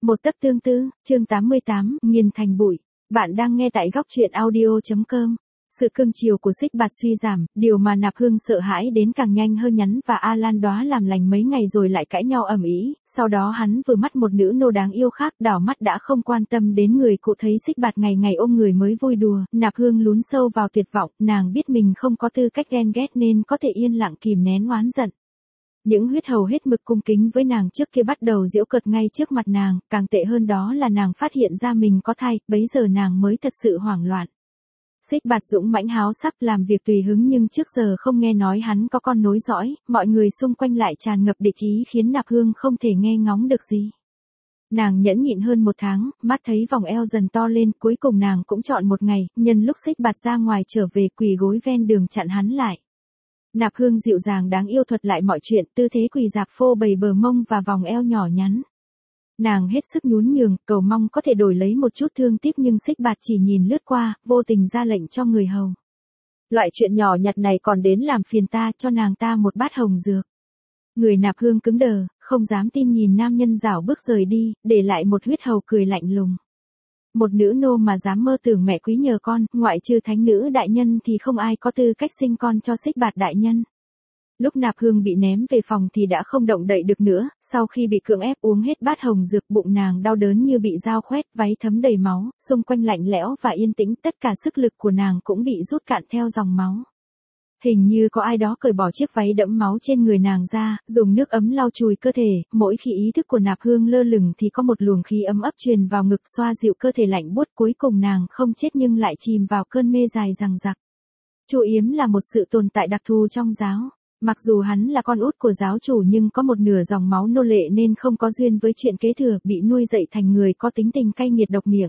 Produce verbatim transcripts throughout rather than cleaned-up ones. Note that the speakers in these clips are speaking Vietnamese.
Một tấc tương tư, chương tám mươi tám, nghiền thành bụi. Bạn đang nghe tại góc truyện audio.com. Sự cưng chiều của Xích Bạt suy giảm, điều mà Nạp Hương sợ hãi đến càng nhanh hơn nhắn và A Lan Đóa làm lành mấy ngày rồi lại cãi nhau ầm ĩ. Sau đó hắn vừa mắt một nữ nô đáng yêu khác, đảo mắt đã không quan tâm đến người cụ, thấy Xích Bạt ngày ngày ôm người mới vui đùa. Nạp Hương lún sâu vào tuyệt vọng, nàng biết mình không có tư cách ghen ghét nên có thể yên lặng kìm nén oán giận. Những huyết hầu hết mực cung kính với nàng trước kia bắt đầu giễu cợt ngay trước mặt nàng, càng tệ hơn đó là nàng phát hiện ra mình có thai, bấy giờ nàng mới thật sự hoảng loạn. Xích Bạt dũng mãnh háo sắc làm việc tùy hứng nhưng trước giờ không nghe nói hắn có con nối dõi, mọi người xung quanh lại tràn ngập địch ý khiến Nạp Hương không thể nghe ngóng được gì. Nàng nhẫn nhịn hơn một tháng, mắt thấy vòng eo dần to lên, cuối cùng nàng cũng chọn một ngày, nhân lúc Xích Bạt ra ngoài trở về quỳ gối ven đường chặn hắn lại. Nạp Hương dịu dàng đáng yêu thuật lại mọi chuyện, tư thế quỳ dạp phô bày bờ mông và vòng eo nhỏ nhắn. Nàng hết sức nhún nhường, cầu mong có thể đổi lấy một chút thương tiếc nhưng Xích Bạt chỉ nhìn lướt qua, vô tình ra lệnh cho người hầu. Loại chuyện nhỏ nhặt này còn đến làm phiền ta, cho nàng ta một bát hồng dược. Người Nạp Hương cứng đờ, không dám tin nhìn nam nhân rảo bước rời đi, để lại một huyết hầu cười lạnh lùng. Một nữ nô mà dám mơ tưởng mẹ quý nhờ con, ngoại trừ thánh nữ đại nhân thì không ai có tư cách sinh con cho Xích Bạt đại nhân. Lúc Nạp Hương bị ném về phòng thì đã không động đậy được nữa, sau khi bị cưỡng ép uống hết bát hồng dược, bụng nàng đau đớn như bị dao khoét, váy thấm đầy máu, xung quanh lạnh lẽo và yên tĩnh, tất cả sức lực của nàng cũng bị rút cạn theo dòng máu. Hình như có ai đó cởi bỏ chiếc váy đẫm máu trên người nàng ra, dùng nước ấm lau chùi cơ thể, mỗi khi ý thức của Nạp Hương lơ lửng thì có một luồng khí ấm ấp truyền vào ngực xoa dịu cơ thể lạnh buốt, cuối cùng nàng không chết nhưng lại chìm vào cơn mê dài dằng dặc. Chu Yếm là một sự tồn tại đặc thù trong giáo. Mặc dù hắn là con út của giáo chủ nhưng có một nửa dòng máu nô lệ nên không có duyên với chuyện kế thừa, bị nuôi dạy thành người có tính tình cay nghiệt độc miệng.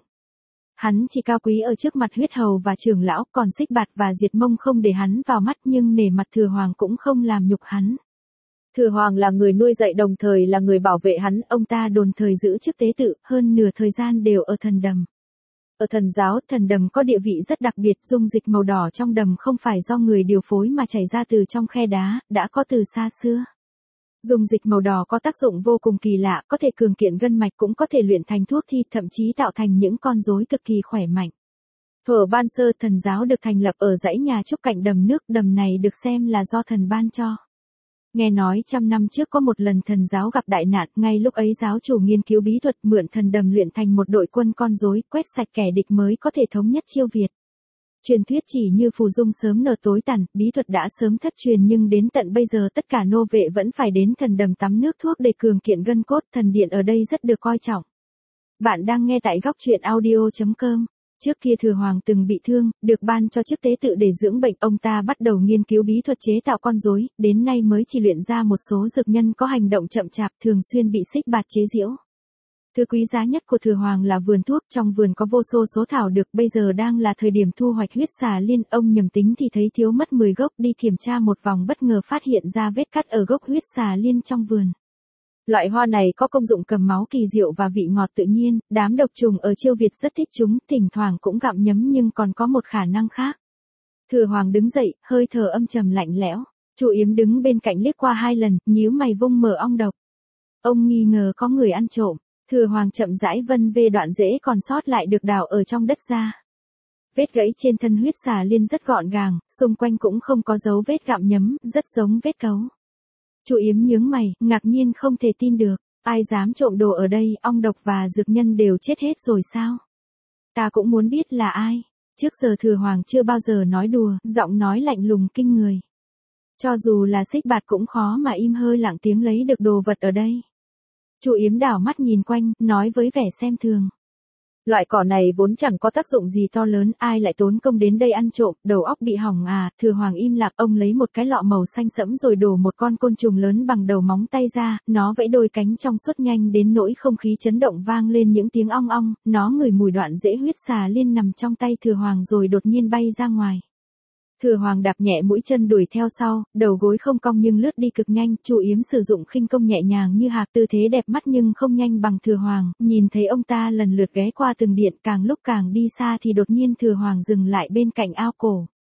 Hắn chỉ cao quý ở trước mặt huyết hầu và trưởng lão, còn Xích Bạt và Diệt Mông không để hắn vào mắt nhưng nể mặt Thừa Hoàng cũng không làm nhục hắn. Thừa Hoàng là người nuôi dạy đồng thời là người bảo vệ hắn, ông ta đồn thời giữ chức tế tự, hơn nửa thời gian đều ở thần đầm. Ở thần giáo, thần đầm có địa vị rất đặc biệt, dung dịch màu đỏ trong đầm không phải do người điều phối mà chảy ra từ trong khe đá, đã có từ xa xưa. Dung dịch màu đỏ có tác dụng vô cùng kỳ lạ, có thể cường kiện gân mạch, cũng có thể luyện thành thuốc thi, thậm chí tạo thành những con rối cực kỳ khỏe mạnh. Thuở ban sơ, thần giáo được thành lập ở dãy nhà trúc cạnh đầm nước, đầm này được xem là do thần ban cho. Nghe nói trăm năm trước có một lần thần giáo gặp đại nạn, ngay lúc ấy giáo chủ nghiên cứu bí thuật mượn thần đầm luyện thành một đội quân con rối, quét sạch kẻ địch mới có thể thống nhất chiêu Việt. Truyền thuyết chỉ như phù dung sớm nở tối tàn, bí thuật đã sớm thất truyền nhưng đến tận bây giờ tất cả nô vệ vẫn phải đến thần đầm tắm nước thuốc để cường kiện gân cốt, thần điện ở đây rất được coi trọng. Bạn đang nghe tại góc truyện audio.com. Trước kia Thừa Hoàng từng bị thương, được ban cho chức tế tự để dưỡng bệnh, ông ta bắt đầu nghiên cứu bí thuật chế tạo con rối, đến nay mới chỉ luyện ra một số dược nhân có hành động chậm chạp, thường xuyên bị Xích Bạt chế giễu. Thứ quý giá nhất của Thừa Hoàng là vườn thuốc, trong vườn có vô số số thảo được, bây giờ đang là thời điểm thu hoạch huyết xà liên, ông nhầm tính thì thấy thiếu mất mười gốc, đi kiểm tra một vòng bất ngờ phát hiện ra vết cắt ở gốc huyết xà liên trong vườn. Loại hoa này có công dụng cầm máu kỳ diệu và vị ngọt tự nhiên, đám độc trùng ở Chiêu Việt rất thích chúng, thỉnh thoảng cũng gặm nhấm nhưng còn có một khả năng khác. Thừa Hoàng đứng dậy, hơi thở âm trầm lạnh lẽo. Chu Yếm đứng bên cạnh liếc qua hai lần, nhíu mày vung mở ong độc. Ông nghi ngờ có người ăn trộm. Thừa Hoàng chậm rãi vân về đoạn rễ còn sót lại được đào ở trong đất ra. Vết gãy trên thân huyết xà liên rất gọn gàng, xung quanh cũng không có dấu vết gặm nhấm, rất giống vết cấu. Chu Yếm nhướng mày, ngạc nhiên không thể tin được, ai dám trộm đồ ở đây, ong độc và dược nhân đều chết hết rồi sao? Ta cũng muốn biết là ai. Trước giờ Thừa Hoàng chưa bao giờ nói đùa, giọng nói lạnh lùng kinh người. Cho dù là Xích Bạt cũng khó mà im hơi lặng tiếng lấy được đồ vật ở đây. Chu Yếm đảo mắt nhìn quanh, nói với vẻ xem thường. Loại cỏ này vốn chẳng có tác dụng gì to lớn, ai lại tốn công đến đây ăn trộm, đầu óc bị hỏng à? Thừa Hoàng im lặng, ông lấy một cái lọ màu xanh sẫm rồi đổ một con côn trùng lớn bằng đầu móng tay ra, nó vẫy đôi cánh trong suốt nhanh đến nỗi không khí chấn động vang lên những tiếng ong ong, nó ngửi mùi đoạn rễ huyết xà liên nằm trong tay Thừa Hoàng rồi đột nhiên bay ra ngoài. Thừa Hoàng đạp nhẹ mũi chân đuổi theo sau, đầu gối không cong nhưng lướt đi cực nhanh, Chu Yếm sử dụng khinh công nhẹ nhàng như hạc, tư thế đẹp mắt nhưng không nhanh bằng Thừa Hoàng, nhìn thấy ông ta lần lượt ghé qua từng điện, càng lúc càng đi xa thì đột nhiên Thừa Hoàng dừng lại bên cạnh ao cổ.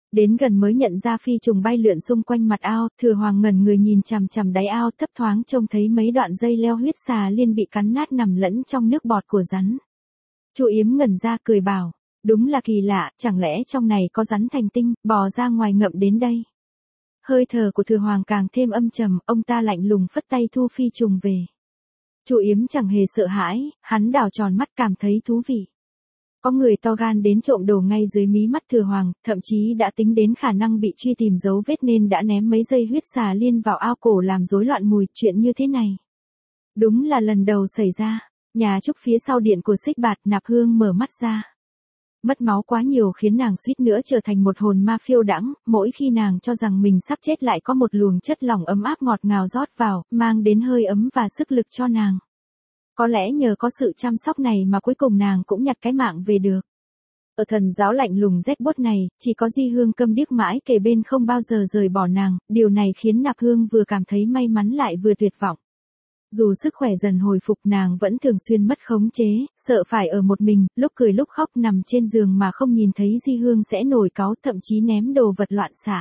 Đến gần mới nhận ra phi trùng bay lượn xung quanh mặt ao, Thừa Hoàng ngẩn người nhìn chằm chằm đáy ao, thấp thoáng trông thấy mấy đoạn dây leo huyết xà liên bị cắn nát nằm lẫn trong nước bọt của rắn. Chu Yếm ngẩn ra cười bảo, đúng là kỳ lạ, chẳng lẽ trong này có rắn thành tinh, bò ra ngoài ngậm đến đây. Hơi thở của Thừa Hoàng càng thêm âm trầm, ông ta lạnh lùng phất tay thu phi trùng về. Chu Yếm chẳng hề sợ hãi, hắn đảo tròn mắt cảm thấy thú vị. Có người to gan đến trộm đồ ngay dưới mí mắt Thừa Hoàng, thậm chí đã tính đến khả năng bị truy tìm dấu vết nên đã ném mấy dây huyết xà liên vào ao cổ làm rối loạn mùi. Chuyện như thế này đúng là lần đầu xảy ra. Nhà trúc phía sau điện của Xích Bạt, Nạp Hương mở mắt ra. Mất máu quá nhiều khiến nàng suýt nữa trở thành một hồn ma phiêu đãng, mỗi khi nàng cho rằng mình sắp chết lại có một luồng chất lỏng ấm áp ngọt ngào rót vào, mang đến hơi ấm và sức lực cho nàng. Có lẽ nhờ có sự chăm sóc này mà cuối cùng nàng cũng nhặt cái mạng về được. Ở thần giáo lạnh lùng rét buốt này, chỉ có Di Hương câm điếc mãi kề bên không bao giờ rời bỏ nàng, điều này khiến Nạp Hương vừa cảm thấy may mắn lại vừa tuyệt vọng. Dù sức khỏe dần hồi phục nàng vẫn thường xuyên mất khống chế, sợ phải ở một mình, lúc cười lúc khóc nằm trên giường mà không nhìn thấy Di Hương sẽ nổi cáu, thậm chí ném đồ vật loạn xả.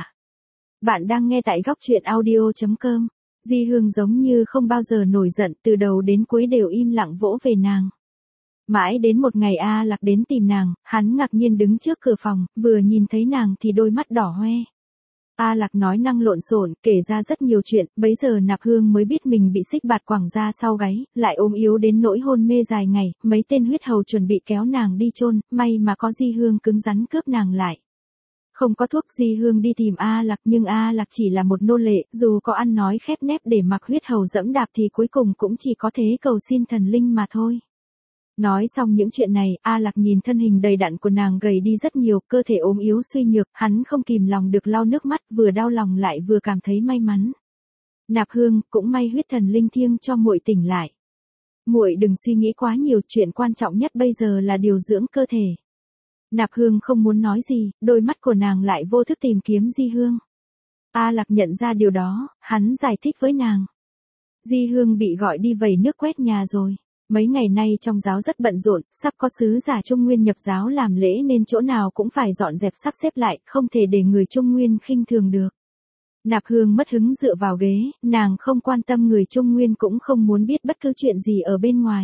Bạn đang nghe tại góc truyện audio chấm com. Di Hương giống như không bao giờ nổi giận, từ đầu đến cuối đều im lặng vỗ về nàng. Mãi đến một ngày A Lạc đến tìm nàng, hắn ngạc nhiên đứng trước cửa phòng, vừa nhìn thấy nàng thì đôi mắt đỏ hoe. A Lạc nói năng lộn xộn, kể ra rất nhiều chuyện, bấy giờ Nạp Hương mới biết mình bị Xích Bạt quẳng ra sau gáy, lại ốm yếu đến nỗi hôn mê dài ngày, mấy tên huyết hầu chuẩn bị kéo nàng đi chôn, may mà có Di Hương cứng rắn cướp nàng lại. Không có thuốc, Di Hương đi tìm A Lạc, nhưng A Lạc chỉ là một nô lệ, dù có ăn nói khép nép để mặc huyết hầu dẫm đạp thì cuối cùng cũng chỉ có thế cầu xin thần linh mà thôi. Nói xong những chuyện này, A Lạc nhìn thân hình đầy đặn của nàng gầy đi rất nhiều, cơ thể ốm yếu suy nhược, hắn không kìm lòng được lau nước mắt, vừa đau lòng lại vừa cảm thấy may mắn. Nạp Hương, cũng may huyết thần linh thiêng cho muội tỉnh lại. Muội đừng suy nghĩ quá nhiều, chuyện quan trọng nhất bây giờ là điều dưỡng cơ thể. Nạp Hương không muốn nói gì, đôi mắt của nàng lại vô thức tìm kiếm Di Hương. A Lạc nhận ra điều đó, hắn giải thích với nàng. Di Hương bị gọi đi vẩy nước quét nhà rồi. Mấy ngày nay trong giáo rất bận rộn, sắp có sứ giả Trung Nguyên nhập giáo làm lễ nên chỗ nào cũng phải dọn dẹp sắp xếp lại, không thể để người Trung Nguyên khinh thường được. Nạp Hương mất hứng dựa vào ghế, nàng không quan tâm người Trung Nguyên cũng không muốn biết bất cứ chuyện gì ở bên ngoài.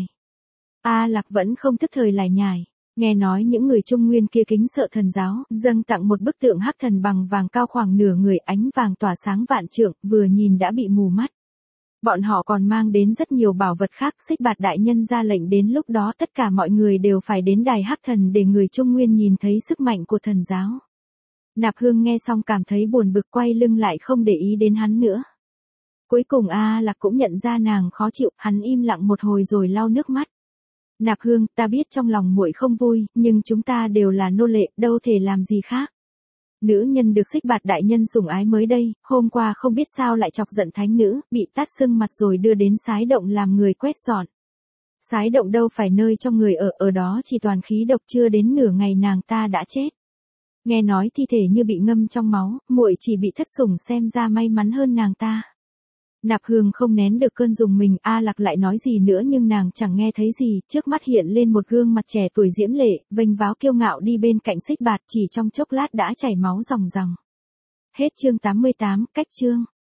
A Lạc vẫn không thức thời lải nhải. Nghe nói những người Trung Nguyên kia kính sợ thần giáo, dâng tặng một bức tượng hắc thần bằng vàng cao khoảng nửa người, ánh vàng tỏa sáng vạn trượng, vừa nhìn đã bị mù mắt. Bọn họ còn mang đến rất nhiều bảo vật khác. Xích Bạt đại nhân ra lệnh đến lúc đó tất cả mọi người đều phải đến đài hắc thần để người Trung Nguyên nhìn thấy sức mạnh của thần giáo. Nạp Hương nghe xong cảm thấy buồn bực, quay lưng lại không để ý đến hắn nữa. Cuối cùng A Lạc cũng nhận ra nàng khó chịu, hắn im lặng một hồi rồi lau nước mắt. Nạp Hương, ta biết trong lòng muội không vui, nhưng chúng ta đều là nô lệ, đâu thể làm gì khác. Nữ nhân được Xích Bạt đại nhân sủng ái mới đây, hôm qua không biết sao lại chọc giận thánh nữ, bị tát sưng mặt rồi đưa đến sái động làm người quét dọn. Sái động đâu phải nơi cho người ở, ở đó chỉ toàn khí độc, chưa đến nửa ngày nàng ta đã chết. Nghe nói thi thể như bị ngâm trong máu, muội chỉ bị thất sủng, xem ra may mắn hơn nàng ta. Nạp Hương không nén được cơn rùng mình, A Lạc lại nói gì nữa nhưng nàng chẳng nghe thấy gì, trước mắt hiện lên một gương mặt trẻ tuổi diễm lệ, vênh váo kiêu ngạo đi bên cạnh Xích Bạt, chỉ trong chốc lát đã chảy máu ròng ròng. Hết chương tám mươi tám, cách chương.